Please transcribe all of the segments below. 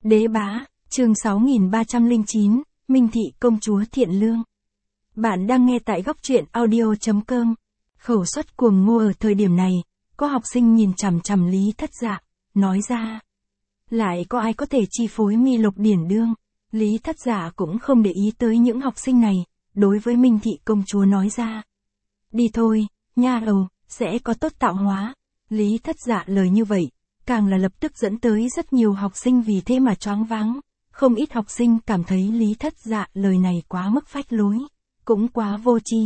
Đế bá, chương 6309, Minh Thị công chúa thiện lương. Bạn đang nghe tại góc truyện audio.com. Khẩu suất cuồng ngô ở thời điểm này, có học sinh nhìn chằm chằm Lý Thất Dạ, nói ra. Lại có ai có thể chi phối Mi Lộc Điển Đương? Lý Thất Dạ cũng không để ý tới những học sinh này, đối với Minh Thị công chúa nói ra. Đi thôi, nha đầu, sẽ có tốt tạo hóa. Lý Thất Dạ lời như vậy, càng là lập tức dẫn tới rất nhiều học sinh vì thế mà choáng váng. Không ít học sinh cảm thấy Lý Thất Dạ lời này quá mức phách lối, cũng quá vô tri.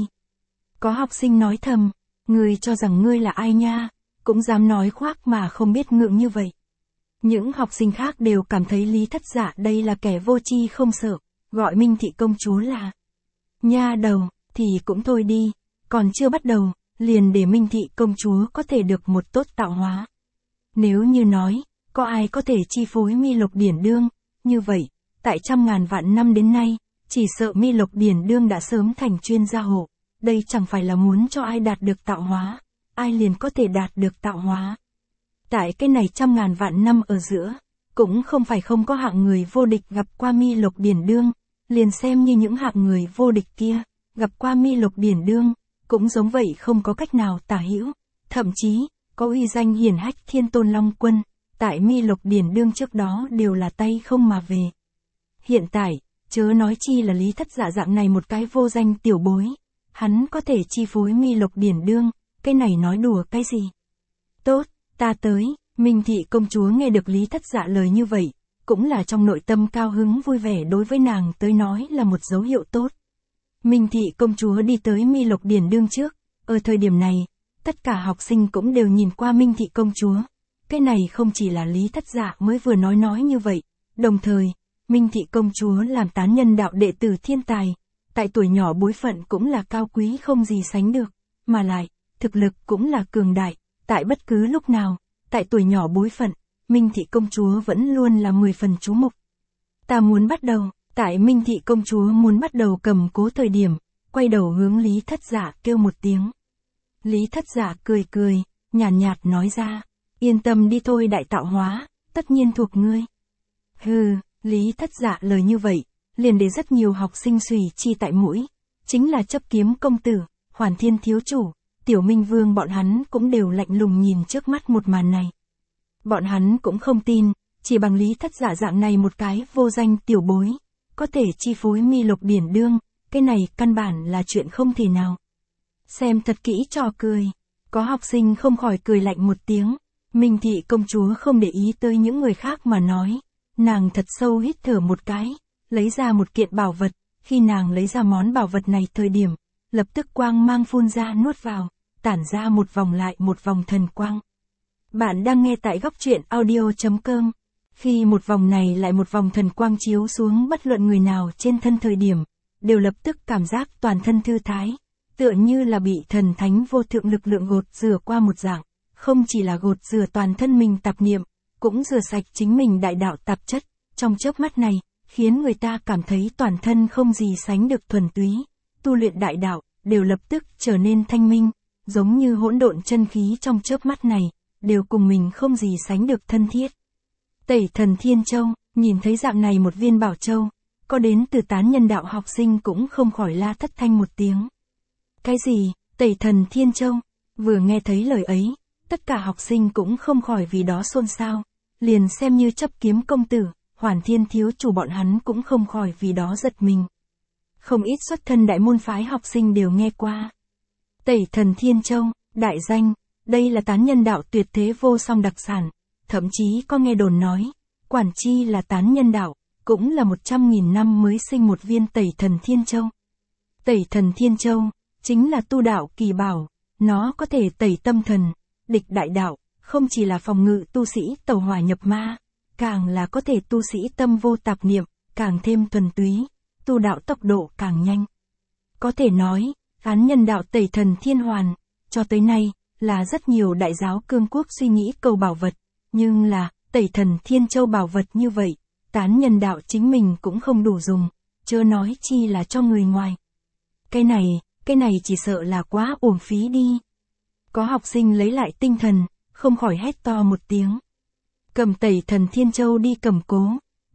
Có học sinh nói thầm, ngươi cho rằng ngươi là ai nha, cũng dám nói khoác mà không biết ngượng như vậy. Những học sinh khác đều cảm thấy Lý Thất Dạ đây là kẻ vô tri không sợ, gọi Minh Thị công chúa là nha đầu, thì cũng thôi đi, còn chưa bắt đầu, liền để Minh Thị công chúa có thể được một tốt tạo hóa. Nếu như nói, có ai có thể chi phối Mi Lộc Điển Đương, như vậy, tại trăm ngàn vạn năm đến nay, chỉ sợ Mi Lộc Điển Đương đã sớm thành chuyên gia hộ, đây chẳng phải là muốn cho ai đạt được tạo hóa, ai liền có thể đạt được tạo hóa. Tại cái này trăm ngàn vạn năm ở giữa, cũng không phải không có hạng người vô địch gặp qua Mi Lộc Điển Đương, liền xem như những hạng người vô địch kia, gặp qua Mi Lộc Điển Đương, cũng giống vậy không có cách nào tả hữu, thậm chí, có uy danh hiển hách Thiên Tôn Long Quân, tại Mi Lộc Điển Đương trước đó đều là tay không mà về. Hiện tại, chớ nói chi là Lý Thất Dạ dạng này một cái vô danh tiểu bối, hắn có thể chi phối Mi Lộc Điển Đương, cái này nói đùa cái gì? Tốt, ta tới. Minh Thị công chúa nghe được Lý Thất Dạ lời như vậy, cũng là trong nội tâm cao hứng vui vẻ, đối với nàng tới nói là một dấu hiệu tốt. Minh Thị công chúa đi tới Mi Lộc Điển Đương trước, ở thời điểm này, tất cả học sinh cũng đều nhìn qua Minh Thị công chúa. Cái này không chỉ là Lý Thất Dạ mới vừa nói như vậy, đồng thời, Minh Thị công chúa làm tán nhân đạo đệ tử thiên tài, tại tuổi nhỏ bối phận cũng là cao quý không gì sánh được, mà lại, thực lực cũng là cường đại, tại bất cứ lúc nào, tại tuổi nhỏ bối phận, Minh Thị công chúa vẫn luôn là 10 phần chú mục. Ta muốn bắt đầu, tại Minh Thị công chúa muốn bắt đầu cầm cố thời điểm, quay đầu hướng Lý Thất Dạ kêu một tiếng. Lý Thất Dạ cười, nhàn nhạt nói ra, yên tâm đi thôi, đại tạo hóa, tất nhiên thuộc ngươi. Hừ, Lý Thất Dạ lời như vậy, liền để rất nhiều học sinh xùy chi tại mũi, chính là Chấp Kiếm công tử, Hoàn Thiên thiếu chủ, Tiểu Minh Vương bọn hắn cũng đều lạnh lùng nhìn trước mắt một màn này. Bọn hắn cũng không tin, chỉ bằng Lý Thất Dạ dạng này một cái vô danh tiểu bối, có thể chi phối Mi Lộc Điển Đương, cái này căn bản là chuyện không thể nào. Xem thật kỹ trò cười, có học sinh không khỏi cười lạnh một tiếng, Minh Thị công chúa không để ý tới những người khác mà nói, nàng thật sâu hít thở một cái, lấy ra một kiện bảo vật, khi nàng lấy ra món bảo vật này thời điểm, lập tức quang mang phun ra nuốt vào, tản ra một vòng lại một vòng thần quang. Bạn đang nghe tại góc truyện audio.com. Khi một vòng này lại một vòng thần quang chiếu xuống bất luận người nào trên thân thời điểm, đều lập tức cảm giác toàn thân thư thái, tựa như là bị thần thánh vô thượng lực lượng gột rửa qua một dạng, không chỉ là gột rửa toàn thân mình tạp niệm, cũng rửa sạch chính mình đại đạo tạp chất, trong chớp mắt này, khiến người ta cảm thấy toàn thân không gì sánh được thuần túy, tu luyện đại đạo, đều lập tức trở nên thanh minh, giống như hỗn độn chân khí trong chớp mắt này, đều cùng mình không gì sánh được thân thiết. Tẩy Thần Thiên Châu, nhìn thấy dạng này một viên bảo châu, có đến từ tán nhân đạo học sinh cũng không khỏi la thất thanh một tiếng. Cái gì, Tẩy Thần Thiên Châu? Vừa nghe thấy lời ấy, tất cả học sinh cũng không khỏi vì đó xôn xao, liền xem như Chấp Kiếm công tử, Hoàn Thiên thiếu chủ bọn hắn cũng không khỏi vì đó giật mình. Không ít xuất thân đại môn phái học sinh đều nghe qua. Tẩy Thần Thiên Châu, đại danh, đây là tán nhân đạo tuyệt thế vô song đặc sản, thậm chí có nghe đồn nói, quản chi là tán nhân đạo, cũng là 100.000 năm mới sinh một viên Tẩy Thần Thiên Châu. Tẩy Thần Thiên Châu, chính là tu đạo kỳ bảo, nó có thể tẩy tâm thần, địch đại đạo, không chỉ là phòng ngự tu sĩ tẩu hỏa nhập ma, càng là có thể tu sĩ tâm vô tạp niệm, càng thêm thuần túy, tu đạo tốc độ càng nhanh. Có thể nói, tán nhân đạo Tẩy Thần Thiên Hoàn, cho tới nay, là rất nhiều đại giáo cương quốc suy nghĩ cầu bảo vật, nhưng là, Tẩy Thần Thiên Châu bảo vật như vậy, tán nhân đạo chính mình cũng không đủ dùng, chớ nói chi là cho người ngoài. Cái này chỉ sợ là quá uổng phí đi. Có học sinh lấy lại tinh thần, không khỏi hét to một tiếng. Cầm Tẩy Thần Thiên Châu đi cầm cố,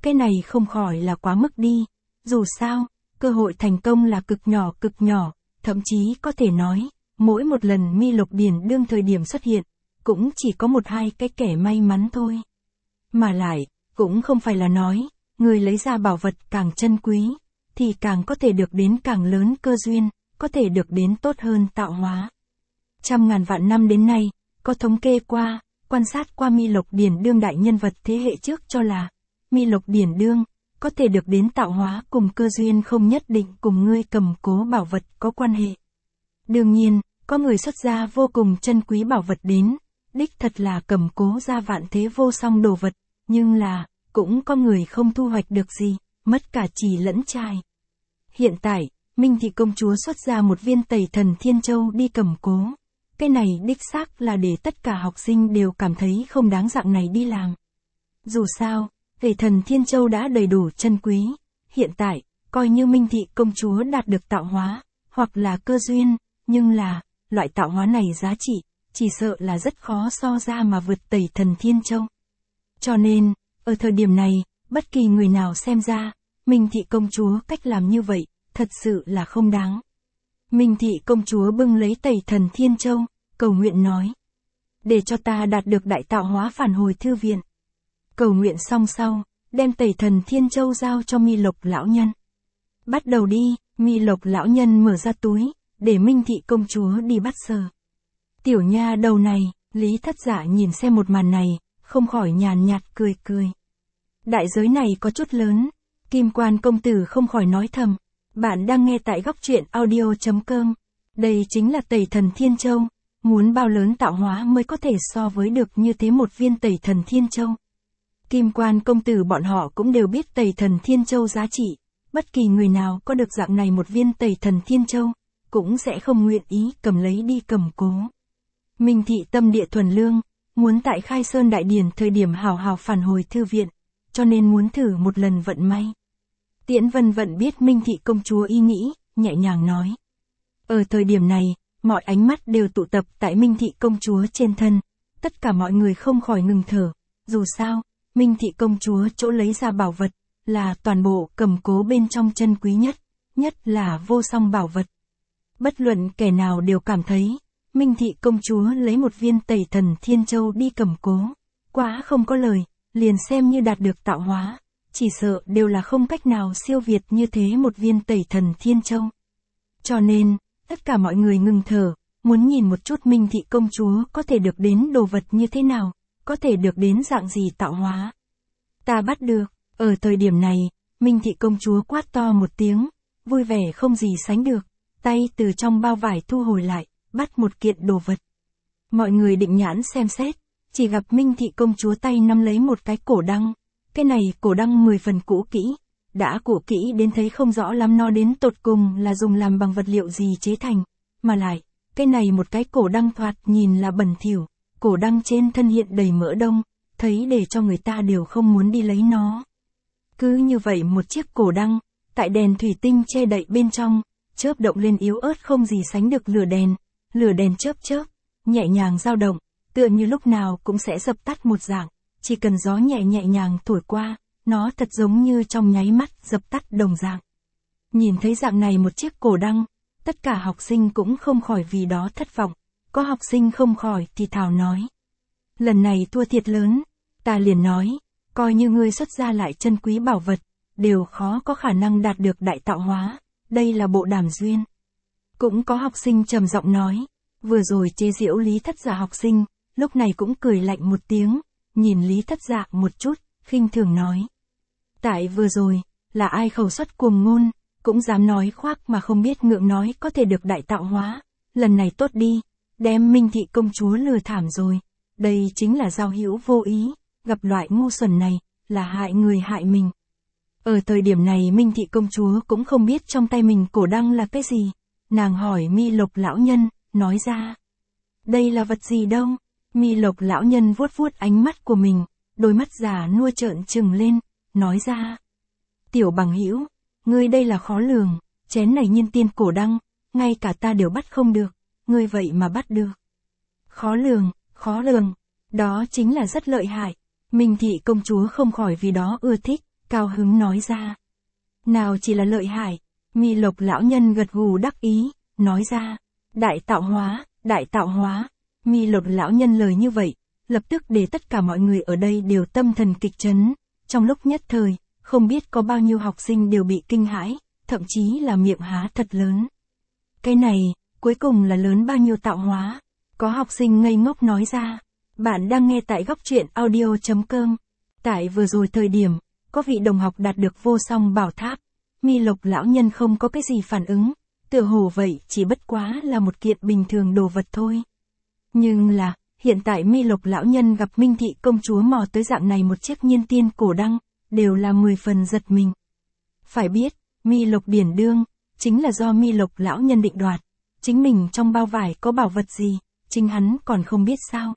cái này không khỏi là quá mức đi. Dù sao, cơ hội thành công là cực nhỏ, thậm chí có thể nói, mỗi một lần Mi Lộc Điền Đương thời điểm xuất hiện, cũng chỉ có một hai cái kẻ may mắn thôi. Mà lại, cũng không phải là nói, người lấy ra bảo vật càng chân quý, thì càng có thể được đến càng lớn cơ duyên, có thể được đến tốt hơn tạo hóa. Trăm ngàn vạn năm đến nay, có thống kê qua, quan sát qua Mi Lộc Điền Đương đại nhân vật thế hệ trước cho là, Mi Lộc Điền Đương, có thể được đến tạo hóa cùng cơ duyên không nhất định cùng ngươi cầm cố bảo vật có quan hệ. Đương nhiên, có người xuất ra vô cùng chân quý bảo vật đến, đích thật là cầm cố ra vạn thế vô song đồ vật, nhưng là, cũng có người không thu hoạch được gì, mất cả trì lẫn trai. Hiện tại, Minh Thị công chúa xuất ra một viên Tẩy Thần Thiên Châu đi cầm cố. Cái này đích xác là để tất cả học sinh đều cảm thấy không đáng dạng này đi làm. Dù sao, Tẩy Thần Thiên Châu đã đầy đủ chân quý, hiện tại, coi như Minh Thị công chúa đạt được tạo hóa, hoặc là cơ duyên, nhưng là, loại tạo hóa này giá trị, chỉ sợ là rất khó so ra mà vượt Tẩy Thần Thiên Châu. Cho nên, ở thời điểm này, bất kỳ người nào xem ra, Minh Thị công chúa cách làm như vậy, thật sự là không đáng. Minh Thị công chúa bưng lấy Tẩy Thần Thiên Châu, cầu nguyện nói. Để cho ta đạt được đại tạo hóa phản hồi thư viện. Cầu nguyện xong sau, đem Tẩy Thần Thiên Châu giao cho Mi Lộc lão nhân. Bắt đầu đi, Mi Lộc lão nhân mở ra túi, để Minh Thị công chúa đi bắt sờ. Tiểu nha đầu này, Lý Thất Dạ nhìn xem một màn này, không khỏi nhàn nhạt cười. Đại giới này có chút lớn, Kim Quan công tử không khỏi nói thầm. Bạn đang nghe tại góc truyện audio.com. Đây chính là Tẩy Thần Thiên Châu, muốn bao lớn tạo hóa mới có thể so với được như thế một viên Tẩy Thần Thiên Châu. Kim Quan công tử bọn họ cũng đều biết Tẩy Thần Thiên Châu giá trị, bất kỳ người nào có được dạng này một viên Tẩy Thần Thiên Châu, cũng sẽ không nguyện ý cầm lấy đi cầm cố. Minh Thị tâm địa thuần lương, muốn tại Khai Sơn Đại Điển thời điểm hào hào phản hồi thư viện, cho nên muốn thử một lần vận may. Tiễn Vân Vận biết Minh Thị công chúa ý nghĩ, nhẹ nhàng nói. Ở thời điểm này, mọi ánh mắt đều tụ tập tại Minh Thị công chúa trên thân, tất cả mọi người không khỏi ngừng thở, dù sao, Minh Thị công chúa chỗ lấy ra bảo vật, là toàn bộ cầm cố bên trong chân quý nhất là vô song bảo vật. Bất luận kẻ nào đều cảm thấy, Minh Thị công chúa lấy một viên Tẩy Thần Thiên Châu đi cầm cố, quá không có lời, liền xem như đạt được tạo hóa, chỉ sợ đều là không cách nào siêu việt như thế một viên Tẩy Thần Thiên Châu. Cho nên, tất cả mọi người ngừng thở, muốn nhìn một chút Minh Thị công chúa có thể được đến đồ vật như thế nào, có thể được đến dạng gì tạo hóa. Ta bắt được, ở thời điểm này, Minh Thị công chúa quát to một tiếng, vui vẻ không gì sánh được, tay từ trong bao vải thu hồi lại, bắt một kiện đồ vật. Mọi người định nhãn xem xét, chỉ gặp Minh Thị công chúa tay nắm lấy một cái cổ đăng. Cái này cổ đăng 10 phần cũ kỹ, đã cũ kỹ đến thấy không rõ lắm nó đến tột cùng là dùng làm bằng vật liệu gì chế thành, mà lại, cái này một cái cổ đăng thoạt nhìn là bẩn thỉu, cổ đăng trên thân hiện đầy mỡ đông, thấy để cho người ta đều không muốn đi lấy nó. Cứ như vậy một chiếc cổ đăng, tại đèn thủy tinh che đậy bên trong, chớp động lên yếu ớt không gì sánh được lửa đèn chớp, nhẹ nhàng dao động, tựa như lúc nào cũng sẽ dập tắt một dạng. Chỉ cần gió nhẹ nhàng thổi qua, nó thật giống như trong nháy mắt dập tắt đồng dạng. Nhìn thấy dạng này một chiếc cổ đăng, tất cả học sinh cũng không khỏi vì đó thất vọng, có học sinh không khỏi thì thào nói. Lần này thua thiệt lớn, ta liền nói, coi như ngươi xuất ra lại chân quý bảo vật, đều khó có khả năng đạt được đại tạo hóa, đây là bộ đàm duyên. Cũng có học sinh trầm giọng nói, vừa rồi chế giễu Lý Thất Dạ học sinh, lúc này cũng cười lạnh một tiếng. Nhìn Lý Thất Dạ một chút, khinh thường nói. Tại vừa rồi, là ai khẩu xuất cuồng ngôn, cũng dám nói khoác mà không biết ngượng nói có thể được đại tạo hóa. Lần này tốt đi, đem Minh Thị công chúa lừa thảm rồi. Đây chính là giao hữu vô ý, gặp loại ngu xuẩn này, là hại người hại mình. Ở thời điểm này Minh Thị công chúa cũng không biết trong tay mình cổ đăng là cái gì. Nàng hỏi Mi Lộc lão nhân, nói ra. Đây là vật gì đâu? Mi Lộc lão nhân vuốt ánh mắt của mình, đôi mắt già nua trợn trừng lên, nói ra. Tiểu bằng hữu, ngươi đây là khó lường, chén này nhiên tiên cổ đăng, ngay cả ta đều bắt không được, ngươi vậy mà bắt được. Khó lường, đó chính là rất lợi hại. Minh Thị công chúa không khỏi vì đó ưa thích, cao hứng nói ra. Nào chỉ là lợi hại, Mi Lộc lão nhân gật gù đắc ý, nói ra, đại tạo hóa, đại tạo hóa. Mi Lộc lão nhân lời như vậy, lập tức để tất cả mọi người ở đây đều tâm thần kịch chấn, trong lúc nhất thời, không biết có bao nhiêu học sinh đều bị kinh hãi, thậm chí là miệng há thật lớn. Cái này, cuối cùng là lớn bao nhiêu tạo hóa? Có học sinh ngây ngốc nói ra. Bạn đang nghe tại góc truyện audio.com. Tại vừa rồi thời điểm, có vị đồng học đạt được vô song bảo tháp. Mi Lộc lão nhân không có cái gì phản ứng, tựa hồ vậy chỉ bất quá là một kiện bình thường đồ vật thôi. Nhưng là, hiện tại Mi Lộc lão nhân gặp Minh Thị công chúa mò tới dạng này một chiếc nhiên tiên cổ đăng, đều là 10 phần giật mình. Phải biết, Mi Lộc điển đương, chính là do Mi Lộc lão nhân định đoạt. Chính mình trong bao vải có bảo vật gì, chính hắn còn không biết sao.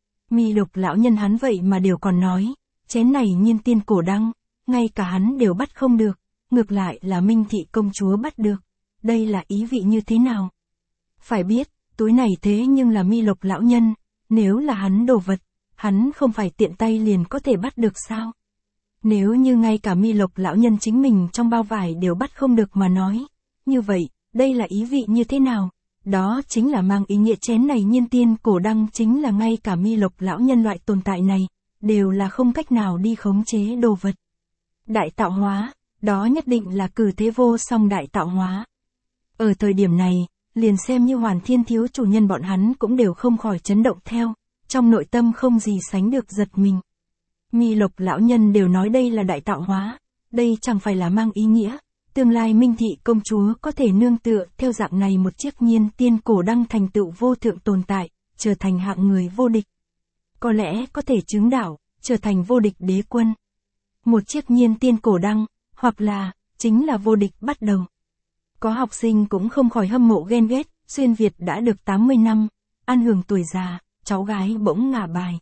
Mi Lộc lão nhân hắn vậy mà đều còn nói, chén này nhiên tiên cổ đăng, ngay cả hắn đều bắt không được, ngược lại là Minh Thị công chúa bắt được. Đây là ý vị như thế nào? Phải biết, túi này thế nhưng là Mi Lộc lão nhân, nếu là hắn đồ vật, hắn không phải tiện tay liền có thể bắt được sao? Nếu như ngay cả Mi Lộc lão nhân chính mình trong bao vải đều bắt không được mà nói, như vậy, đây là ý vị như thế nào? Đó chính là mang ý nghĩa chén này nhiên tiên cổ đăng chính là ngay cả Mi Lộc lão nhân loại tồn tại này, đều là không cách nào đi khống chế đồ vật. Đại tạo hóa, đó nhất định là cử thế vô song đại tạo hóa. Ở thời điểm này, liền xem như Hoàn Thiên thiếu chủ nhân bọn hắn cũng đều không khỏi chấn động theo, trong nội tâm không gì sánh được giật mình. Mi Lộc lão nhân đều nói đây là đại tạo hóa, đây chẳng phải là mang ý nghĩa, tương lai Minh Thị công chúa có thể nương tựa theo dạng này một chiếc nhiên tiên cổ đăng thành tựu vô thượng tồn tại, trở thành hạng người vô địch. Có lẽ có thể chứng đạo, trở thành vô địch đế quân. Một chiếc nhiên tiên cổ đăng, hoặc là, chính là vô địch bắt đầu. Có học sinh cũng không khỏi hâm mộ ghen ghét, Xuyên Việt đã được 80 năm, an hưởng tuổi già, cháu gái bỗng ngả bài.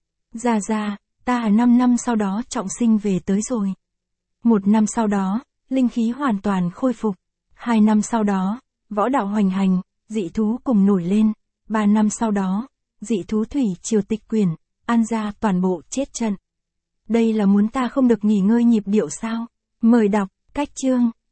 Ra, ta 5 năm sau đó trọng sinh về tới rồi. 1 năm sau đó, linh khí hoàn toàn khôi phục. 2 năm sau đó, võ đạo hoành hành, dị thú cùng nổi lên. 3 năm sau đó, dị thú thủy triều tịch quyển, An gia toàn bộ chết trận. Đây là muốn ta không được nghỉ ngơi nhịp điệu sao? Mời đọc, cách chương.